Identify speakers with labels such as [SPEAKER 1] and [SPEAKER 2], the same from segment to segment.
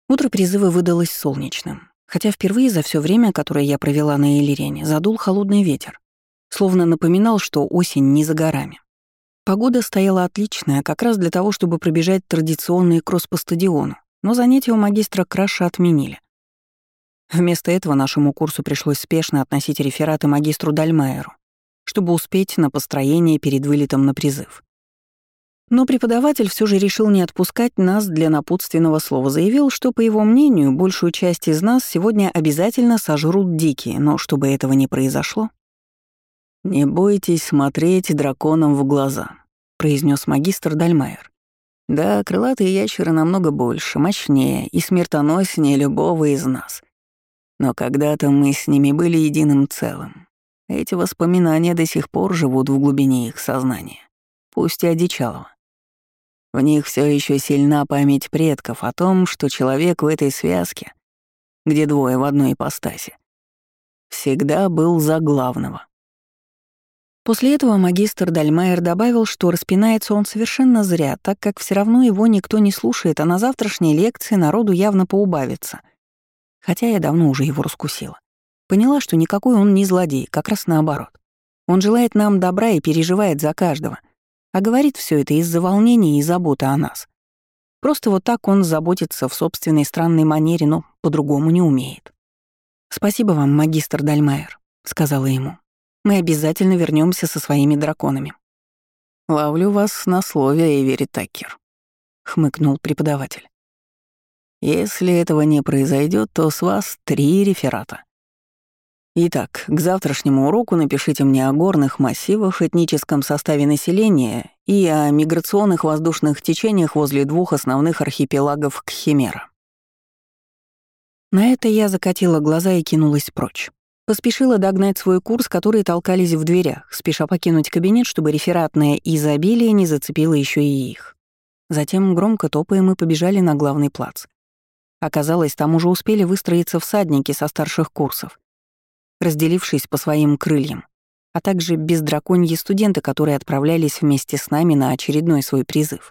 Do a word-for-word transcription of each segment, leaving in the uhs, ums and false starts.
[SPEAKER 1] Утро призыва выдалось солнечным, хотя впервые за все время, которое я провела на Элирене, задул холодный ветер, словно напоминал, что осень не за горами. Погода стояла отличная, как раз для того, чтобы пробежать традиционный кросс по стадиону, но занятия у магистра Краша отменили. Вместо этого нашему курсу пришлось спешно относить рефераты магистру Дальмайеру, чтобы успеть на построение перед вылетом на призыв. Но преподаватель все же решил не отпускать нас для напутственного слова, заявил, что, по его мнению, большую часть из нас сегодня обязательно сожрут дикие, но чтобы этого не произошло... «Не бойтесь смотреть драконам в глаза», — произнес магистр Дальмайер. «Да, крылатые ящеры намного больше, мощнее и смертоноснее любого из нас. Но когда-то мы с ними были единым целым. Эти воспоминания до сих пор живут в глубине их сознания, пусть и одичалого. В них все еще сильна память предков о том, что человек в этой связке, где двое в одной ипостаси, всегда был за главного». После этого магистр Дальмайер добавил, что распинается он совершенно зря, так как все равно его никто не слушает, а на завтрашней лекции народу явно поубавится. Хотя я давно уже его раскусила. Поняла, что никакой он не злодей, как раз наоборот. Он желает нам добра и переживает за каждого, а говорит все это из-за волнения и заботы о нас. Просто вот так он заботится в собственной странной манере, но по-другому не умеет. «Спасибо вам, магистр Дальмайер», — сказала ему. «Мы обязательно вернемся со своими драконами». «Ловлю вас на слове, Эйвери Таккер», — хмыкнул преподаватель. «Если этого не произойдет, то с вас три реферата. Итак, к завтрашнему уроку напишите мне о горных массивах, этническом составе населения и о миграционных воздушных течениях возле двух основных архипелагов Кхимера». На это я закатила глаза и кинулась прочь. Поспешила догнать свой курс, которые толкались в дверях, спеша покинуть кабинет, чтобы рефератное изобилие не зацепило еще и их. Затем, громко топая, мы побежали на главный плац. Оказалось, там уже успели выстроиться всадники со старших курсов, разделившись по своим крыльям, а также бездраконьи студенты, которые отправлялись вместе с нами на очередной свой призыв.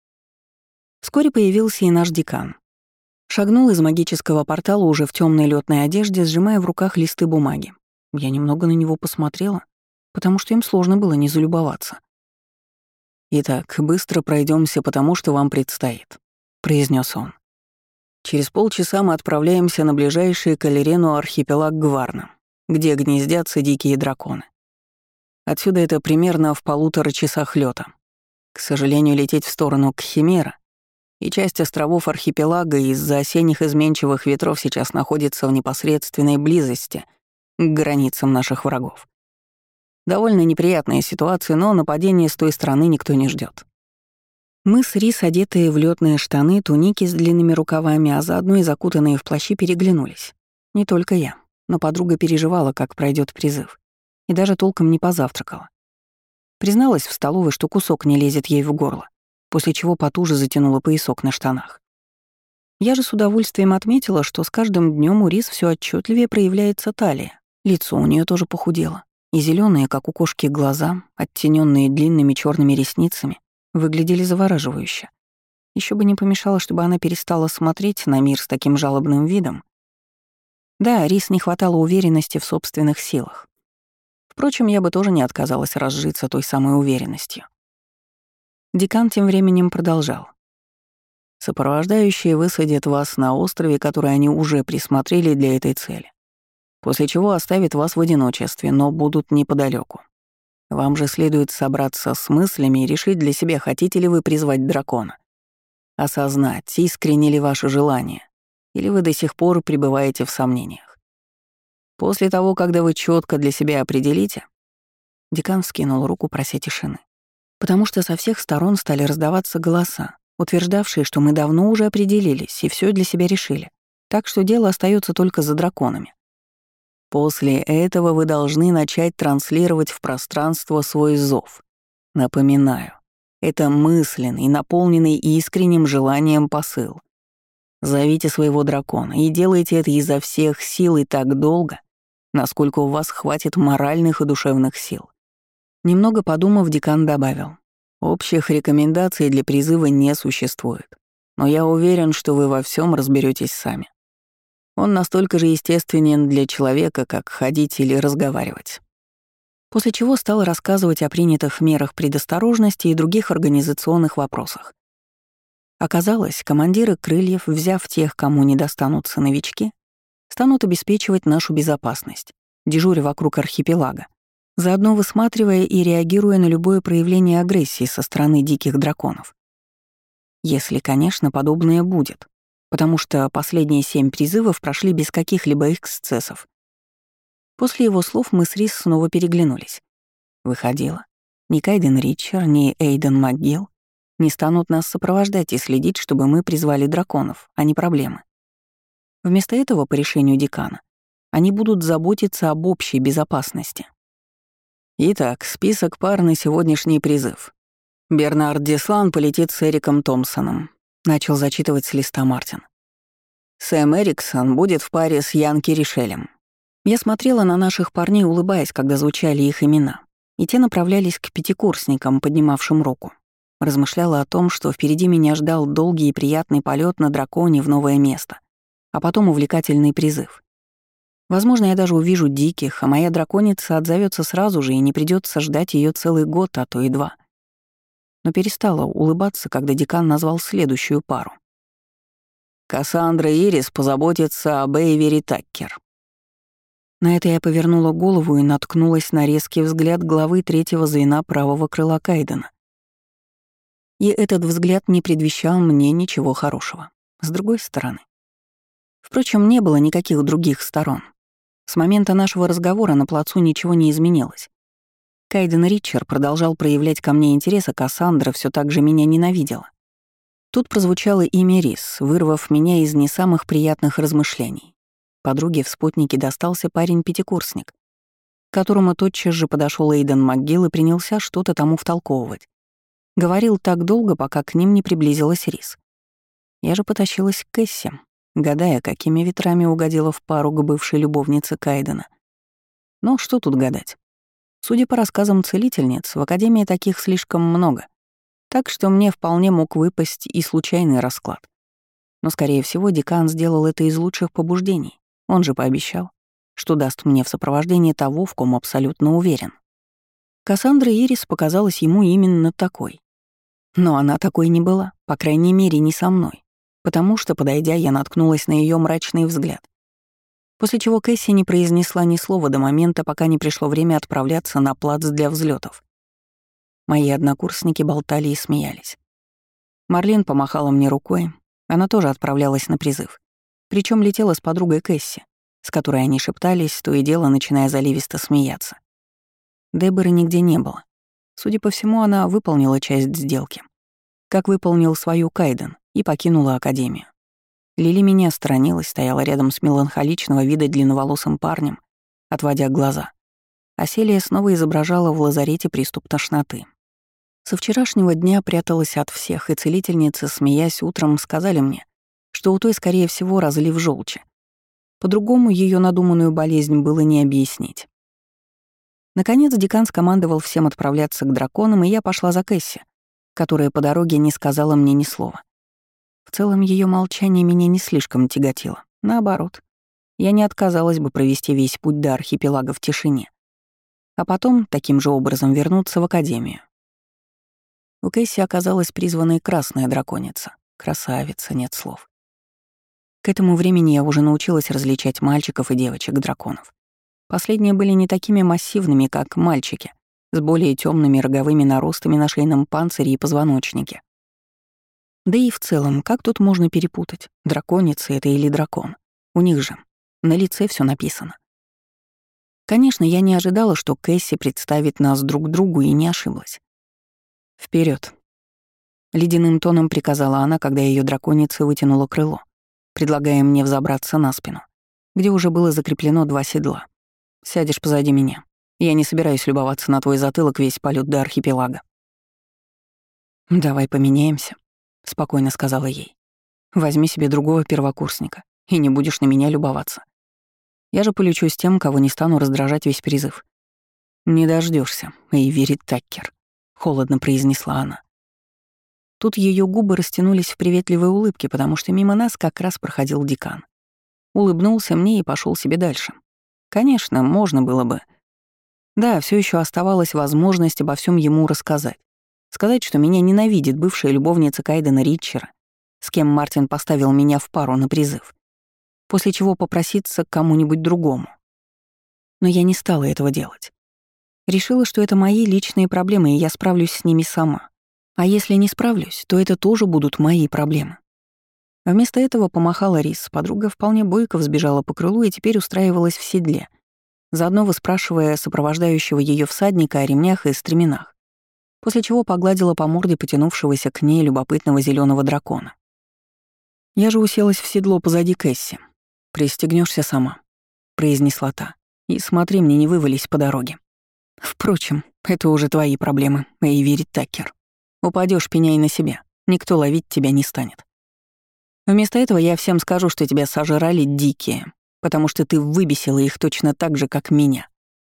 [SPEAKER 1] Вскоре появился и наш декан. Шагнул из магического портала уже в темной летной одежде, сжимая в руках листы бумаги. Я немного на него посмотрела, потому что им сложно было не залюбоваться. «Итак, быстро пройдемся, потому что вам предстоит», — произнес он. «Через полчаса мы отправляемся на ближайший к Элирену архипелаг Гварна, где гнездятся дикие драконы. Отсюда это примерно в полутора часах лёта. К сожалению, лететь в сторону Кхимера и часть островов архипелага из-за осенних изменчивых ветров сейчас находится в непосредственной близости к границам наших врагов. Довольно неприятная ситуация, но нападения с той стороны никто не ждет. Мы с Рис, одетые в лётные штаны, туники с длинными рукавами, а заодно и закутанные в плащи, переглянулись. Не только я, но подруга переживала, как пройдет призыв, и даже толком не позавтракала. Призналась в столовой, что кусок не лезет ей в горло, после чего потуже затянула поясок на штанах. Я же с удовольствием отметила, что с каждым днем у Рис все отчетливее проявляется талия. Лицо у нее тоже похудело, и зеленые, как у кошки, глаза, оттененные длинными черными ресницами, выглядели завораживающе. Еще бы не помешало, чтобы она перестала смотреть на мир с таким жалобным видом. Да, Рис не хватало уверенности в собственных силах. Впрочем, я бы тоже не отказалась разжиться той самой уверенностью. Декан тем временем продолжал. Сопровождающие высадят вас на острове, который они уже присмотрели для этой цели, после чего оставят вас в одиночестве, но будут неподалеку. Вам же следует собраться с мыслями и решить для себя, хотите ли вы призвать дракона. Осознать, искренне ли ваше желание, или вы до сих пор пребываете в сомнениях. После того, когда вы четко для себя определите, декан вскинул руку, прося тишины, потому что со всех сторон стали раздаваться голоса, утверждавшие, что мы давно уже определились и все для себя решили, так что дело остается только за драконами. После этого вы должны начать транслировать в пространство свой зов. Напоминаю, это мысленный, наполненный искренним желанием посыл. Зовите своего дракона и делайте это изо всех сил и так долго, насколько у вас хватит моральных и душевных сил. Немного подумав, декан добавил. Общих рекомендаций для призыва не существует. но я уверен, что вы во всем разберетесь сами. Он настолько же естественен для человека, как ходить или разговаривать». После чего стал рассказывать о принятых мерах предосторожности и других организационных вопросах. Оказалось, командиры крыльев, взяв тех, кому не достанутся новички, станут обеспечивать нашу безопасность, дежуря вокруг архипелага, заодно высматривая и реагируя на любое проявление агрессии со стороны диких драконов. Если, конечно, подобное будет, потому что последние семь призывов прошли без каких-либо эксцессов. После его слов мы с Рис снова переглянулись. Выходило, ни Кайден Ричер, ни Эйден МакГилл не станут нас сопровождать и следить, чтобы мы призвали драконов, а не проблемы. Вместо этого, по решению декана, они будут заботиться об общей безопасности. Итак, список пар на сегодняшний призыв. Бернард Деслан полетит с Эриком Томпсоном, начал зачитывать с листа Мартин. Сэм Эриксон будет в паре с Янки Ришелем. Я смотрела на наших парней, улыбаясь, когда звучали их имена, и те направлялись к пятикурсникам, поднимавшим руку. Размышляла о том, что впереди меня ждал долгий и приятный полет на драконе в новое место, а потом увлекательный призыв. Возможно, я даже увижу диких, а моя драконица отзовется сразу же и не придется ждать ее целый год, а то и два. Но перестала улыбаться, когда декан назвал следующую пару. Кассандра Ирис позаботится об Эйвери Таккер. На это я повернула голову и наткнулась на резкий взгляд главы третьего звена правого крыла Кайдена. И этот взгляд не предвещал мне ничего хорошего. С другой стороны. Впрочем, не было никаких других сторон. С момента нашего разговора на плацу ничего не изменилось. Кайден Ричер продолжал проявлять ко мне интерес, а Кассандра все так же меня ненавидела. Тут прозвучало имя Рис, вырвав меня из не самых приятных размышлений. Подруге в спутнике достался парень-пятикурсник, к которому тотчас же подошел Эйден МакГилл и принялся что-то тому втолковывать. Говорил так долго, пока к ним не приблизилась Рис. Я же потащилась к Кэсси, гадая, какими ветрами угодила в пару к бывшей любовнице Кайдена. Но что тут гадать? Судя по рассказам целительниц, в Академии таких слишком много, так что мне вполне мог выпасть и случайный расклад. Но, скорее всего, декан сделал это из лучших побуждений. Он же пообещал, что даст мне в сопровождении того, в ком абсолютно уверен. Кассандра Ирис показалась ему именно такой. Но она такой не была, по крайней мере, не со мной, потому что, подойдя, я наткнулась на ее мрачный взгляд. После чего Кэсси не произнесла ни слова до момента, пока не пришло время отправляться на плац для взлетов. Мои однокурсники болтали и смеялись. Марлин помахала мне рукой, она тоже отправлялась на призыв. Причем летела с подругой Кэсси, с которой они шептались, то и дело начиная заливисто смеяться. Деборы нигде не было. Судя по всему, она выполнила часть сделки. Как выполнил свою Кайден и покинула Академию. Лили меня сторонилась, стояла рядом с меланхоличного вида длинноволосым парнем, отводя глаза. А Селия снова изображала в лазарете приступ тошноты. Со вчерашнего дня пряталась от всех, и целительницы, смеясь утром, сказали мне, что у той, скорее всего, разлив желчи. По-другому ее надуманную болезнь было не объяснить. Наконец декан скомандовал всем отправляться к драконам, и я пошла за Кэсси, которая по дороге не сказала мне ни слова. В целом ее молчание меня не слишком тяготило. Наоборот, я не отказалась бы провести весь путь до архипелага в тишине, а потом таким же образом вернуться в Академию. У Кэсси оказалась призванная красная драконица. Красавица, нет слов. К этому времени я уже научилась различать мальчиков и девочек-драконов. Последние были не такими массивными, как мальчики, с более темными роговыми наростами на шейном панцире и позвоночнике. Да и в целом, как тут можно перепутать, драконица это или дракон? У них же на лице все написано. Конечно, я не ожидала, что Кэсси представит нас друг другу, и не ошиблась. Вперед! Ледяным тоном приказала она, когда ее драконица вытянула крыло, предлагая мне взобраться на спину, где уже было закреплено два седла. «Сядешь позади меня. Я не собираюсь любоваться на твой затылок весь полет до архипелага». «Давай поменяемся», — спокойно сказала ей. «Возьми себе другого первокурсника, и не будешь на меня любоваться. Я же полечу с тем, кого не стану раздражать весь призыв». «Не дождешься, Эйвери Таккер», — холодно произнесла она. Тут ее губы растянулись в приветливой улыбке, потому что мимо нас как раз проходил декан. Улыбнулся мне и пошел себе дальше. Конечно, можно было бы. Да, все еще оставалась возможность обо всем ему рассказать. Сказать, что меня ненавидит бывшая любовница Кайдена Ритчера, с кем Мартин поставил меня в пару на призыв, после чего попроситься к кому-нибудь другому. Но я не стала этого делать. Решила, что это мои личные проблемы, и я справлюсь с ними сама. А если не справлюсь, то это тоже будут мои проблемы. Вместо этого помахала Рис, подруга вполне бойко взбежала по крылу и теперь устраивалась в седле, заодно выспрашивая сопровождающего ее всадника о ремнях и стременах, после чего погладила по морде потянувшегося к ней любопытного зеленого дракона. Я же уселась в седло позади Кэсси. «Пристегнешься сама», — произнесла та, — «и смотри, мне не вывались по дороге. Впрочем, это уже твои проблемы, Эйвери Таккер. Упадешь, пеняй на себя, никто ловить тебя не станет. Вместо этого я всем скажу, что тебя сожрали дикие, потому что ты выбесила их точно так же, как меня».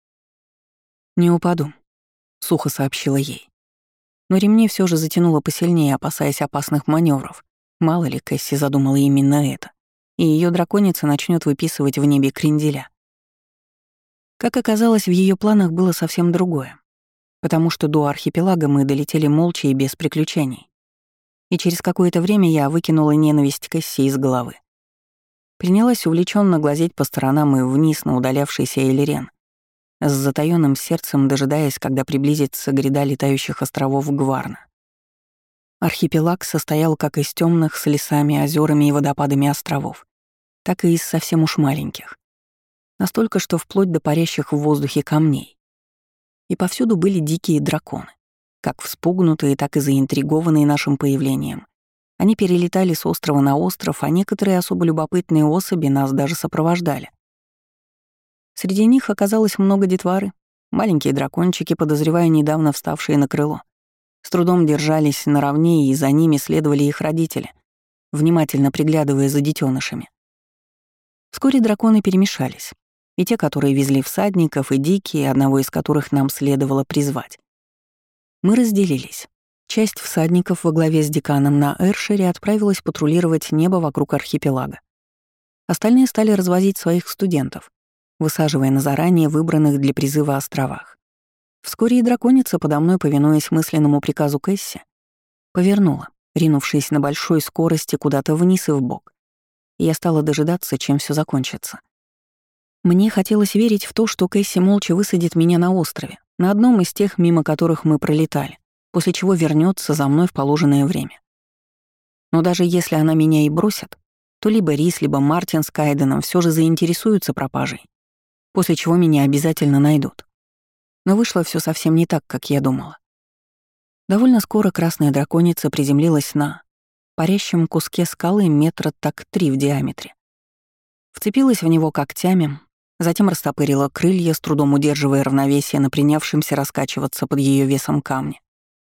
[SPEAKER 1] «Не упаду», — сухо сообщила ей. Но ремни все же затянула посильнее, опасаясь опасных маневров. Мало ли, Кэсси задумала именно это, и ее драконица начнет выписывать в небе кренделя. Как оказалось, в ее планах было совсем другое, потому что до архипелага мы долетели молча и без приключений. И через какое-то время я выкинула ненависть Кэсси из головы. Принялась увлеченно глазеть по сторонам и вниз на удалявшийся Элирен, с затаённым сердцем дожидаясь, когда приблизится гряда летающих островов Гварна. Архипелаг состоял как из темных с лесами, озерами и водопадами островов, так и из совсем уж маленьких. Настолько, что вплоть до парящих в воздухе камней. И повсюду были дикие драконы, как вспугнутые, так и заинтригованные нашим появлением. Они перелетали с острова на остров, а некоторые особо любопытные особи нас даже сопровождали. Среди них оказалось много детворы, маленькие дракончики, подозревая недавно вставшие на крыло. С трудом держались наравне, и за ними следовали их родители, внимательно приглядывая за детенышами. Вскоре драконы перемешались. И те, которые везли всадников, и дикие, одного из которых нам следовало призвать. Мы разделились. Часть всадников во главе с деканом на Эршере отправилась патрулировать небо вокруг архипелага. Остальные стали развозить своих студентов, высаживая на заранее выбранных для призыва островах. Вскоре и драконица, подо мной повинуясь мысленному приказу Кэсси, повернула, ринувшись на большой скорости куда-то вниз и вбок. И я стала дожидаться, чем все закончится. Мне хотелось верить в то, что Кэсси молча высадит меня на острове, на одном из тех, мимо которых мы пролетали, после чего вернется за мной в положенное время. Но даже если она меня и бросит, то либо Рис, либо Мартин с Кайденом все же заинтересуются пропажей, после чего меня обязательно найдут. Но вышло все совсем не так, как я думала. Довольно скоро красная драконица приземлилась на парящем куске скалы метра так три в диаметре. Вцепилась в него когтями, затем растопырила крылья, с трудом удерживая равновесие на принявшемся раскачиваться под ее весом камне.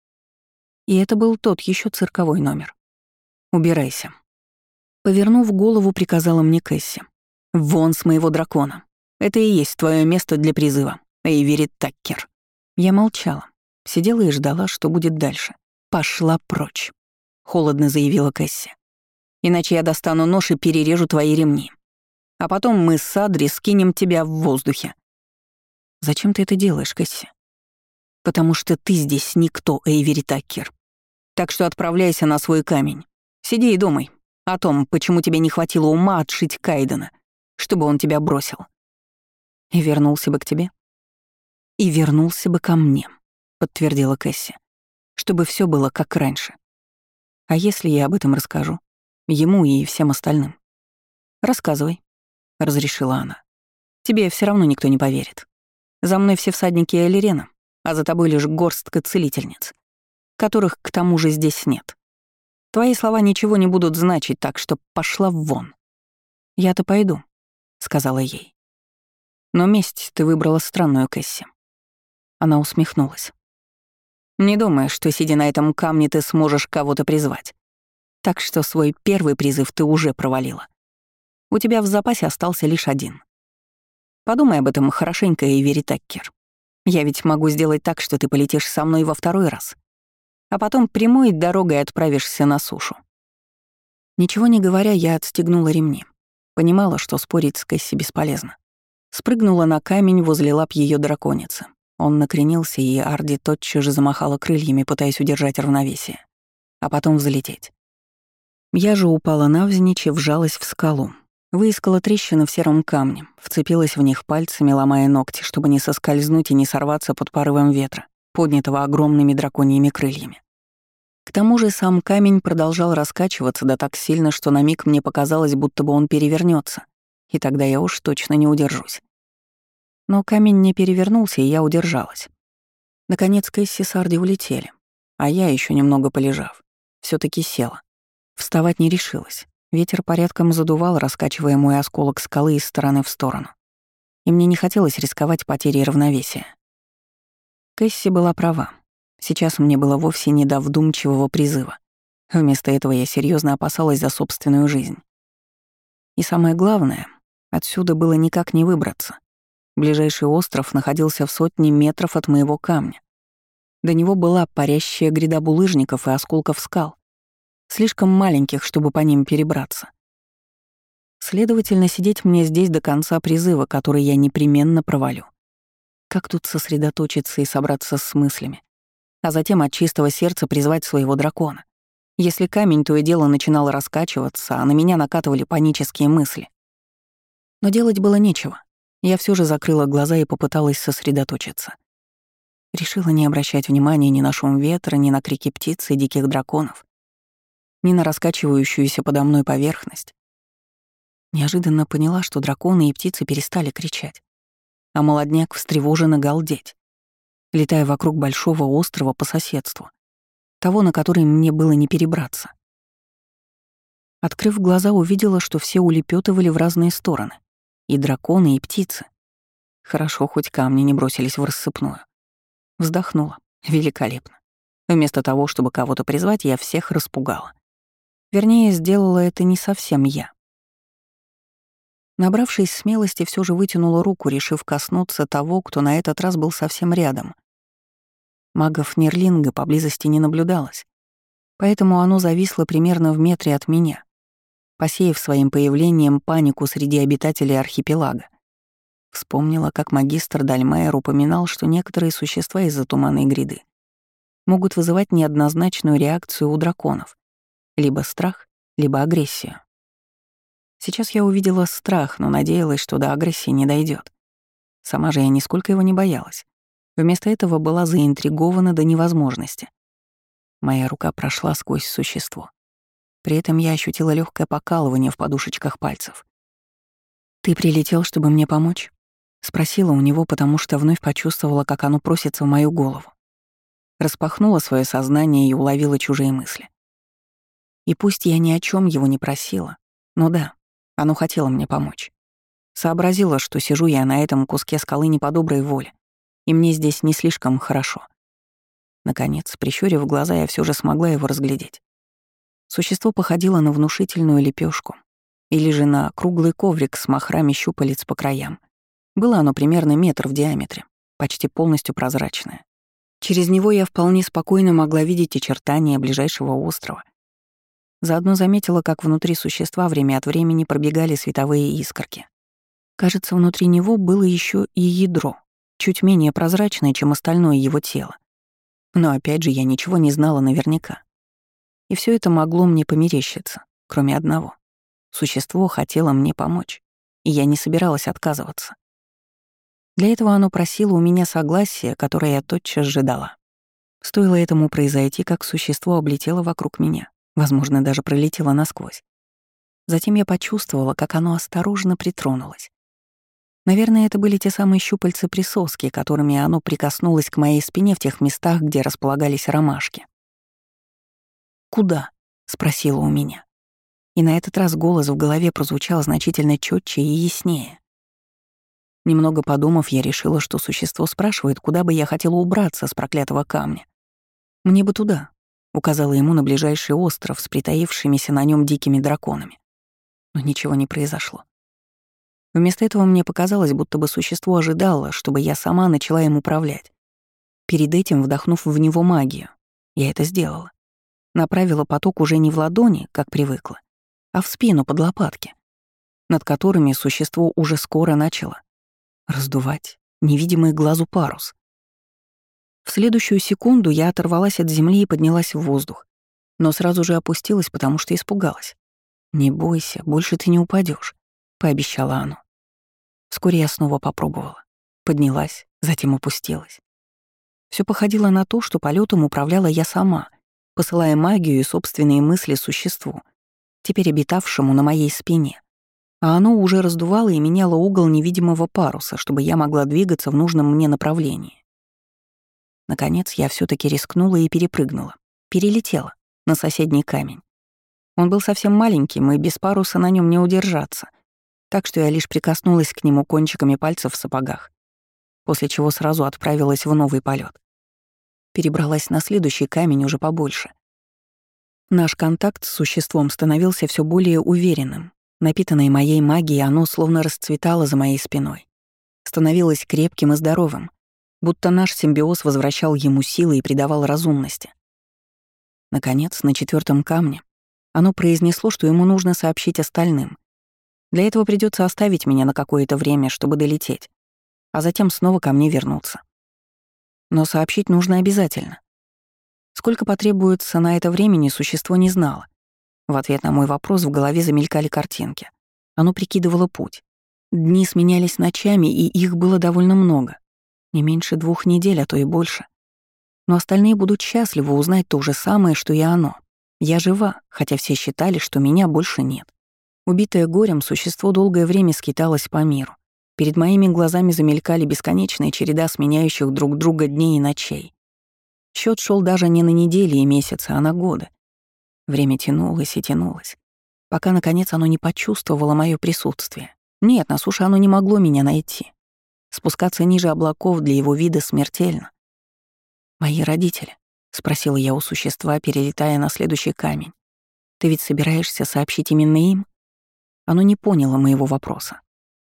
[SPEAKER 1] И это был тот еще цирковой номер. «Убирайся». Повернув голову, приказала мне Кэсси. «Вон с моего дракона. Это и есть твое место для призыва, Эйвери Таккер». Я молчала, сидела и ждала, что будет дальше. «Пошла прочь», — холодно заявила Кэсси. «Иначе я достану нож и перережу твои ремни. А потом мы с Адри скинем тебя в воздухе». «Зачем ты это делаешь, Кэсси?» «Потому что ты здесь никто, Эйвери Таккер. Так что отправляйся на свой камень. Сиди и думай о том, почему тебе не хватило ума отшить Кайдена, чтобы он тебя бросил. И вернулся бы к тебе?» «И вернулся бы ко мне», — подтвердила Кэсси, «чтобы все было как раньше. А если я об этом расскажу? Ему и всем остальным?» «Рассказывай», — разрешила она. «Тебе все равно никто не поверит. За мной все всадники Элирена, а за тобой лишь горстка целительниц, которых к тому же здесь нет. Твои слова ничего не будут значить, так что пошла вон». «Я-то пойду», — сказала ей. «Но месть ты выбрала странную, Кэсси». Она усмехнулась. «Не думаю, что, сидя на этом камне, ты сможешь кого-то призвать. Так что свой первый призыв ты уже провалила. У тебя в запасе остался лишь один. Подумай об этом хорошенько, Эйвери Таккер. Я ведь могу сделать так, что ты полетишь со мной во второй раз. а потом прямой дорогой отправишься на сушу». Ничего не говоря, я отстегнула ремни. Понимала, что спорить с Кэсси бесполезно. Спрыгнула на камень возле лап ее драконицы. Он накренился, и Арди тотчас же замахала крыльями, пытаясь удержать равновесие, а потом взлететь. Я же упала навзничь и вжалась в скалу. Выискала трещины в сером камне, вцепилась в них пальцами, ломая ногти, чтобы не соскользнуть и не сорваться под порывом ветра, поднятого огромными драконьими крыльями. К тому же сам камень продолжал раскачиваться да так сильно, что на миг мне показалось, будто бы он перевернется, и тогда я уж точно не удержусь. Но камень не перевернулся, и я удержалась. Наконец Кэсси с Арди улетели, а я, еще немного полежав, все таки села. Вставать не решилась. Ветер порядком задувал, раскачивая мой осколок скалы из стороны в сторону. И мне не хотелось рисковать потерей равновесия. Кэсси была права. Сейчас мне было вовсе не до вдумчивого призыва. Вместо этого я серьезно опасалась за собственную жизнь. И самое главное, отсюда было никак не выбраться. Ближайший остров находился в сотне метров от моего камня. До него была парящая гряда булыжников и осколков скал, слишком маленьких, чтобы по ним перебраться. Следовательно, сидеть мне здесь до конца призыва, который я непременно провалю. Как тут сосредоточиться и собраться с мыслями, а затем от чистого сердца призвать своего дракона, если камень то и дело начинал раскачиваться, а на меня накатывали панические мысли? Но делать было нечего. Я все же закрыла глаза и попыталась сосредоточиться. Решила не обращать внимания ни на шум ветра, ни на крики птиц и диких драконов, ни на раскачивающуюся подо мной поверхность. Неожиданно поняла, что драконы и птицы перестали кричать, а молодняк встревоженно галдеть, летая вокруг большого острова по соседству, того, на который мне было не перебраться. Открыв глаза, увидела, что все улепетывали в разные стороны. И драконы, и птицы. Хорошо, хоть камни не бросились в рассыпную. Вздохнула. Великолепно. Вместо того, чтобы кого-то призвать, я всех распугала. Вернее, сделала это не совсем я. Набравшись смелости, все же вытянула руку, решив коснуться того, кто на этот раз был совсем рядом. Магов Нерлинга поблизости не наблюдалось, поэтому оно зависло примерно в метре от меня, посеяв своим появлением панику среди обитателей архипелага. Вспомнила, как магистр Дальмайер упоминал, что некоторые существа из-за туманной гряды могут вызывать неоднозначную реакцию у драконов. Либо страх, либо агрессию. Сейчас я увидела страх, но надеялась, что до агрессии не дойдет. Сама же я нисколько его не боялась. Вместо этого была заинтригована до невозможности. Моя рука прошла сквозь существо. При этом я ощутила легкое покалывание в подушечках пальцев. «Ты прилетел, чтобы мне помочь?» — спросила у него, потому что вновь почувствовала, как оно просится в мою голову. Распахнула свое сознание и уловила чужие мысли. И пусть я ни о чем его не просила, но да, оно хотело мне помочь. Сообразила, что сижу я на этом куске скалы не по доброй воле, и мне здесь не слишком хорошо. Наконец, прищурив глаза, я все же смогла его разглядеть. Существо походило на внушительную лепешку или же на круглый коврик с махрами щупалец по краям. Было оно примерно метр в диаметре, почти полностью прозрачное. Через него я вполне спокойно могла видеть очертания ближайшего острова. Заодно заметила, как внутри существа время от времени пробегали световые искорки. Кажется, внутри него было еще и ядро, чуть менее прозрачное, чем остальное его тело. Но опять же, я ничего не знала наверняка. И все это могло мне померещиться, кроме одного. Существо хотело мне помочь, и я не собиралась отказываться. Для этого оно просило у меня согласия, которое я тотчас же дала. Стоило этому произойти, как существо облетело вокруг меня, возможно, даже пролетело насквозь. Затем я почувствовала, как оно осторожно притронулось. Наверное, это были те самые щупальца-присоски, которыми оно прикоснулось к моей спине в тех местах, где располагались ромашки. «Куда?» — спросила у меня. И на этот раз голос в голове прозвучал значительно четче и яснее. Немного подумав, я решила, что существо спрашивает, куда бы я хотела убраться с проклятого камня. «Мне бы туда», — указала ему на ближайший остров с притаившимися на нем дикими драконами. Но ничего не произошло. Вместо этого мне показалось, будто бы существо ожидало, чтобы я сама начала им управлять, перед этим вдохнув в него магию, Я это сделала. Направила поток уже не в ладони, как привыкла, а в спину под лопатки, над которыми существо уже скоро начало раздувать невидимый глазу парус. В следующую секунду я оторвалась от земли и поднялась в воздух, но сразу же опустилась, потому что испугалась. «Не бойся, больше ты не упадешь, пообещала оно. Вскоре я снова попробовала. Поднялась, затем опустилась. Все походило на то, что полетом управляла я сама, посылая магию и собственные мысли существу, теперь обитавшему на моей спине. А оно уже раздувало и меняло угол невидимого паруса, чтобы я могла двигаться в нужном мне направлении. Наконец, я все таки рискнула и перепрыгнула. Перелетела на соседний камень. Он был совсем маленьким, и без паруса на нем не удержаться, так что я лишь прикоснулась к нему кончиками пальцев в сапогах, после чего сразу отправилась в новый полет. Перебралась на следующий камень уже побольше. Наш контакт с существом становился все более уверенным. Напитанное моей магией, оно словно расцветало за моей спиной. Становилось крепким и здоровым, будто наш симбиоз возвращал ему силы и придавал разумности. Наконец, на четвертом камне оно произнесло, что ему нужно сообщить остальным. Для этого придется оставить меня на какое-то время, чтобы долететь, а затем снова ко мне вернуться. Но сообщить нужно обязательно. Сколько потребуется на это времени, существо не знало. В ответ на мой вопрос в голове замелькали картинки. Оно прикидывало путь. Дни сменялись ночами, и их было довольно много. Не меньше двух недель, а то и больше. Но остальные будут счастливы узнать то же самое, что и оно. Я жива, хотя все считали, что меня больше нет. Убитое горем, существо долгое время скиталось по миру. Перед моими глазами замелькали бесконечная череда сменяющих друг друга дней и ночей. Счет шел даже не на недели и месяцы, а на годы. Время тянулось и тянулось, пока, наконец, оно не почувствовало мое присутствие. Нет, на суше оно не могло меня найти. Спускаться ниже облаков для его вида смертельно. «Мои родители?» — спросила я у существа, перелетая на следующий камень. «Ты ведь собираешься сообщить именно им?» Оно не поняло моего вопроса.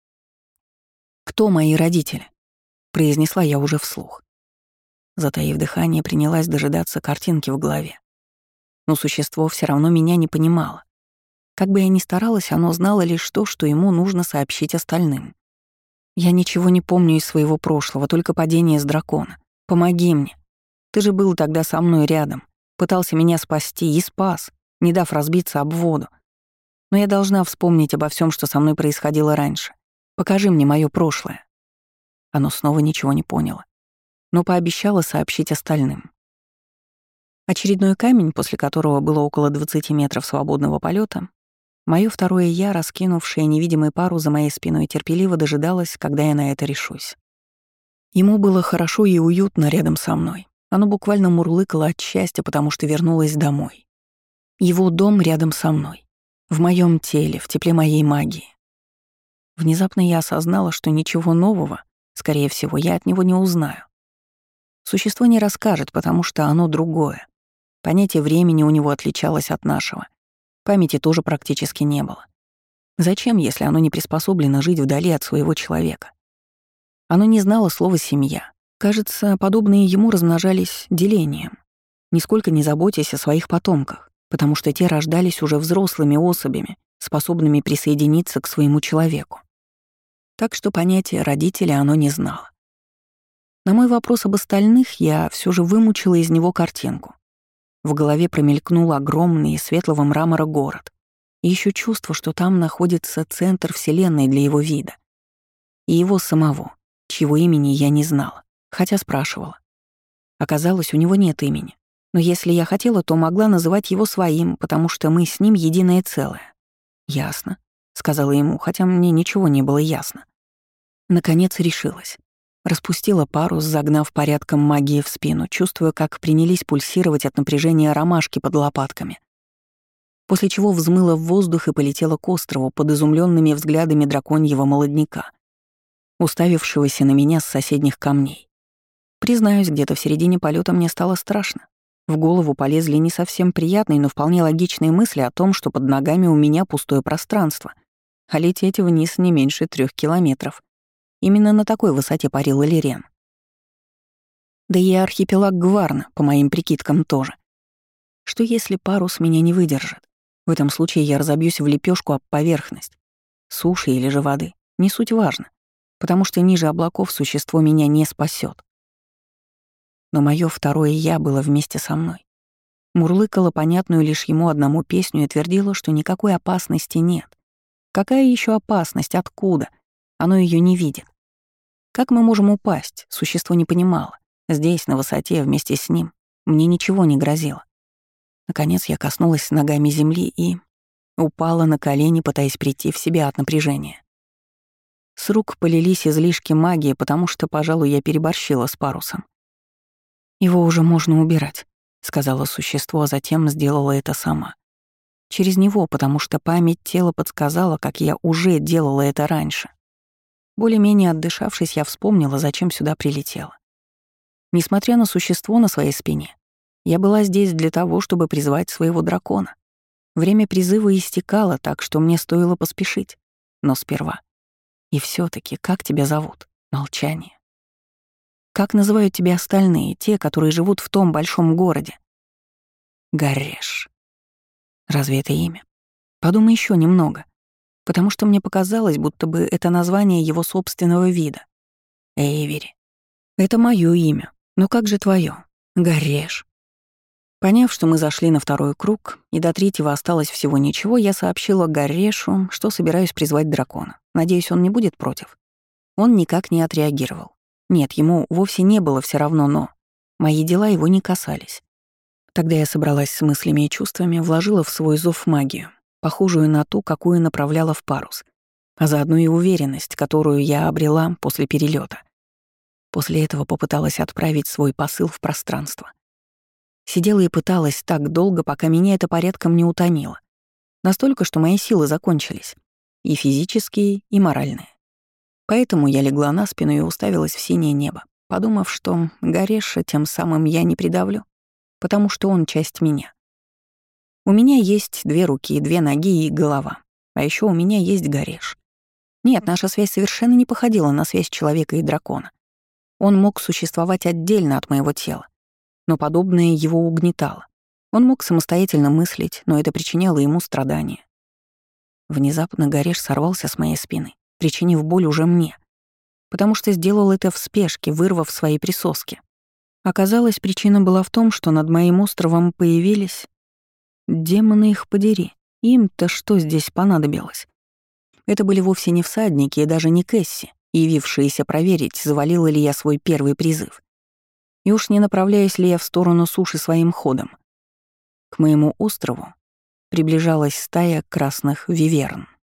[SPEAKER 1] «Кто мои родители?» — произнесла я уже вслух. Затаив дыхание, принялась дожидаться картинки в голове. Но существо все равно меня не понимало. Как бы я ни старалась, оно знало лишь то, что ему нужно сообщить остальным. «Я ничего не помню из своего прошлого, только падение с дракона. Помоги мне. Ты же был тогда со мной рядом, пытался меня спасти и спас, не дав разбиться об воду. Но я должна вспомнить обо всем, что со мной происходило раньше. Покажи мне мое прошлое». Оно снова ничего не поняло, но пообещало сообщить остальным. Очередной камень, после которого было около двадцати метров свободного полета, мое второе «я», раскинувшее невидимый парус за моей спиной, терпеливо дожидалось, когда я на это решусь. Ему было хорошо и уютно рядом со мной. Оно буквально мурлыкало от счастья, потому что вернулось домой. Его дом рядом со мной, в моем теле, в тепле моей магии. Внезапно я осознала, что ничего нового, скорее всего, я от него не узнаю. Существо не расскажет, потому что оно другое. Понятие времени у него отличалось от нашего. Памяти тоже практически не было. Зачем, если оно не приспособлено жить вдали от своего человека? Оно не знало слова «семья». Кажется, подобные ему размножались делением, нисколько не заботясь о своих потомках, потому что те рождались уже взрослыми особями, способными присоединиться к своему человеку. Так что понятие «родители» оно не знало. На мой вопрос об остальных я все же вымучила из него картинку. В голове промелькнул огромный светлого мрамора город. И еще чувство, что там находится центр вселенной для его вида. И его самого, чьего имени я не знала, хотя спрашивала. Оказалось, у него нет имени. Но если я хотела, то могла называть его своим, потому что мы с ним единое целое. «Ясно», — сказала ему, хотя мне ничего не было ясно. Наконец решилась. Распустила парус, загнав порядком магии в спину, чувствуя, как принялись пульсировать от напряжения ромашки под лопатками. После чего взмыла в воздух и полетела к острову под изумленными взглядами драконьего молодняка, уставившегося на меня с соседних камней. Признаюсь, где-то в середине полета мне стало страшно. В голову полезли не совсем приятные, но вполне логичные мысли о том, что под ногами у меня пустое пространство, а лететь вниз не меньше трех километров. Именно на такой высоте парил Элирен. Да и архипелаг Гварна, по моим прикидкам, тоже. Что если парус меня не выдержит? В этом случае я разобьюсь в лепешку об поверхность. Суши или же воды. Не суть важно. Потому что ниже облаков существо меня не спасет. Но мое второе «я» было вместе со мной. Мурлыкала понятную лишь ему одному песню и твердила, что никакой опасности нет. Какая еще опасность? Откуда? Оно ее не видит. Как мы можем упасть? Существо не понимало. Здесь, на высоте, вместе с ним, мне ничего не грозило. Наконец я коснулась ногами земли и упала на колени, пытаясь прийти в себя от напряжения. С рук полились излишки магии, потому что, пожалуй, я переборщила с парусом. «Его уже можно убирать», — сказала существо, а затем сделала это сама. Через него, потому что память тела подсказала, как я уже делала это раньше. Более-менее отдышавшись, я вспомнила, зачем сюда прилетела. Несмотря на существо на своей спине, я была здесь для того, чтобы призвать своего дракона. Время призыва истекало, так что мне стоило поспешить. Но сперва. И все таки как тебя зовут? Молчание. Как называют тебя остальные, те, которые живут в том большом городе? Гареш. Разве это имя? Подумай еще немного. Потому что мне показалось, будто бы это название его собственного вида. Эйвери. Это мое имя. Но как же твое? Гареш. Поняв, что мы зашли на второй круг, и до третьего осталось всего ничего, я сообщила Гарешу, что собираюсь призвать дракона. Надеюсь, он не будет против. Он никак не отреагировал. Нет, ему вовсе не было все равно, но мои дела его не касались. Тогда я собралась с мыслями и чувствами, вложила в свой зов магию, похожую на ту, какую направляла в парус, а заодно и уверенность, которую я обрела после перелета. После этого попыталась отправить свой посыл в пространство. Сидела и пыталась так долго, пока меня это порядком не утомило. Настолько, что мои силы закончились. И физические, и моральные. Поэтому я легла на спину и уставилась в синее небо, подумав, что Гареша тем самым я не придавлю, потому что он часть меня. У меня есть две руки, две ноги и голова. А еще у меня есть Гареш. Нет, наша связь совершенно не походила на связь человека и дракона. Он мог существовать отдельно от моего тела. Но подобное его угнетало. Он мог самостоятельно мыслить, но это причиняло ему страдания. Внезапно Гареш сорвался с моей спины, причинив боль уже мне, потому что сделал это в спешке, вырвав свои присоски. Оказалось, причина была в том, что над моим островом появились... Демоны их подери, им-то что здесь понадобилось? Это были вовсе не всадники и даже не Кэсси, явившиеся проверить, завалила ли я свой первый призыв. И уж не направляюсь ли я в сторону суши своим ходом. К моему острову приближалась стая красных виверн.